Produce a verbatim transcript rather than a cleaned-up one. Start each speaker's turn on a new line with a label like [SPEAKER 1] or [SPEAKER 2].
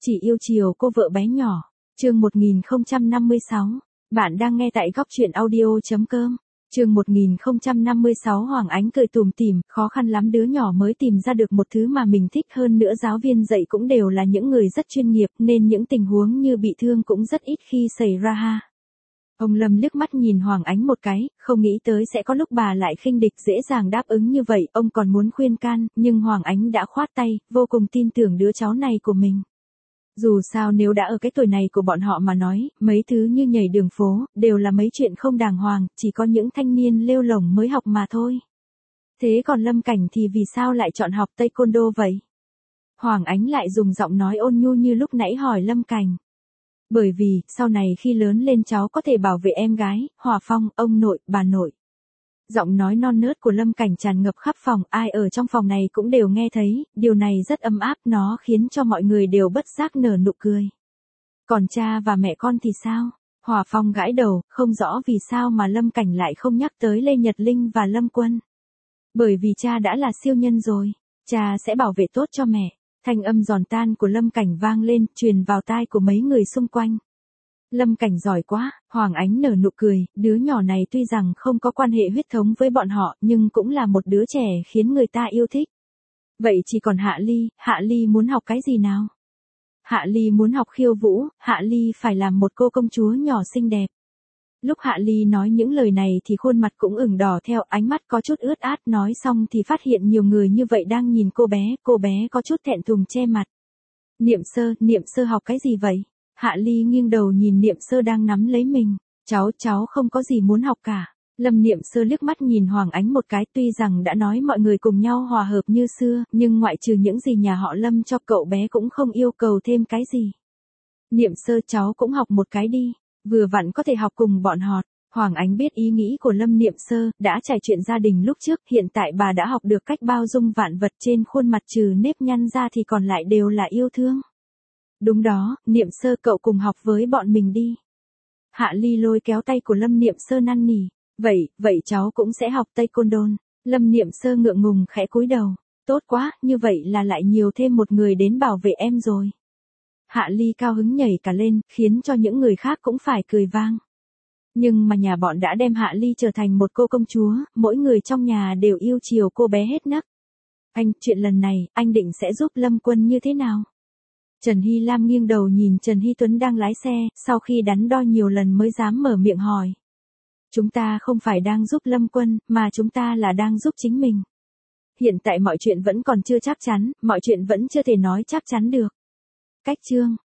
[SPEAKER 1] Chỉ yêu chiều cô vợ bé nhỏ. Chương một nghìn không trăm năm mươi sáu. Bạn đang nghe tại góc truyện audio chấm com. Chương một nghìn không trăm năm mươi sáu. Hoàng Ánh cười tủm tỉm, khó khăn lắm đứa nhỏ mới tìm ra được một thứ mà mình thích, hơn nữa giáo viên dạy cũng đều là những người rất chuyên nghiệp, nên những tình huống như bị thương cũng rất ít khi xảy ra ha. Ông Lâm liếc mắt nhìn Hoàng Ánh một cái, không nghĩ tới sẽ có lúc bà lại khinh địch dễ dàng đáp ứng như vậy, ông còn muốn khuyên can, nhưng Hoàng Ánh đã khoát tay, vô cùng tin tưởng đứa cháu này của mình. Dù sao nếu đã ở cái tuổi này của bọn họ mà nói, mấy thứ như nhảy đường phố, đều là mấy chuyện không đàng hoàng, chỉ có những thanh niên lêu lổng mới học mà thôi. Thế còn Lâm Cảnh thì vì sao lại chọn học taekwondo vậy? Hoàng Ánh lại dùng giọng nói ôn nhu như lúc nãy hỏi Lâm Cảnh. Bởi vì, sau này khi lớn lên cháu có thể bảo vệ em gái, Hòa Phong, ông nội, bà nội. Giọng nói non nớt của Lâm Cảnh tràn ngập khắp phòng, ai ở trong phòng này cũng đều nghe thấy, điều này rất ấm áp, nó khiến cho mọi người đều bất giác nở nụ cười. Còn cha và mẹ con thì sao? Hòa Phong gãi đầu, không rõ vì sao mà Lâm Cảnh lại không nhắc tới Lê Nhật Linh và Lâm Quân. Bởi vì cha đã là siêu nhân rồi, cha sẽ bảo vệ tốt cho mẹ. Thanh âm giòn tan của Lâm Cảnh vang lên, truyền vào tai của mấy người xung quanh. Lâm Cảnh giỏi quá, Hoàng Ánh nở nụ cười, đứa nhỏ này tuy rằng không có quan hệ huyết thống với bọn họ, nhưng cũng là một đứa trẻ khiến người ta yêu thích. Vậy chỉ còn Hạ Ly, Hạ Ly muốn học cái gì nào? Hạ Ly muốn học khiêu vũ, Hạ Ly phải làm một cô công chúa nhỏ xinh đẹp. Lúc Hạ Ly nói những lời này thì khuôn mặt cũng ửng đỏ theo, ánh mắt có chút ướt át, nói xong thì phát hiện nhiều người như vậy đang nhìn cô bé, cô bé có chút thẹn thùng che mặt. Niệm Sơ, Niệm Sơ học cái gì vậy? Hạ Ly nghiêng đầu nhìn Niệm Sơ đang nắm lấy mình. Cháu, cháu không có gì muốn học cả. Lâm Niệm Sơ liếc mắt nhìn Hoàng Ánh một cái, tuy rằng đã nói mọi người cùng nhau hòa hợp như xưa, nhưng ngoại trừ những gì nhà họ Lâm cho cậu bé cũng không yêu cầu thêm cái gì. Niệm Sơ, cháu cũng học một cái đi. Vừa vặn có thể học cùng bọn họ. Hoàng Ánh biết ý nghĩ của Lâm Niệm Sơ, đã trải chuyện gia đình lúc trước, hiện tại bà đã học được cách bao dung vạn vật, trên khuôn mặt trừ nếp nhăn ra thì còn lại đều là yêu thương. Đúng đó, Niệm Sơ cậu cùng học với bọn mình đi. Hạ Ly lôi kéo tay của Lâm Niệm Sơ năn nỉ. Vậy, vậy cháu cũng sẽ học taekwondo. Lâm Niệm Sơ ngượng ngùng khẽ cúi đầu. Tốt quá, như vậy là lại nhiều thêm một người đến bảo vệ em rồi. Hạ Ly cao hứng nhảy cả lên, khiến cho những người khác cũng phải cười vang. Nhưng mà nhà bọn đã đem Hạ Ly trở thành một cô công chúa, mỗi người trong nhà đều yêu chiều cô bé hết nấc. Anh, chuyện lần này, anh định sẽ giúp Lâm Quân như thế nào? Trần Hy Lam nghiêng đầu nhìn Trần Hy Tuấn đang lái xe, sau khi đắn đo nhiều lần mới dám mở miệng hỏi. Chúng ta không phải đang giúp Lâm Quân, mà chúng ta là đang giúp chính mình. Hiện tại mọi chuyện vẫn còn chưa chắc chắn, mọi chuyện vẫn chưa thể nói chắc chắn được. Cách chương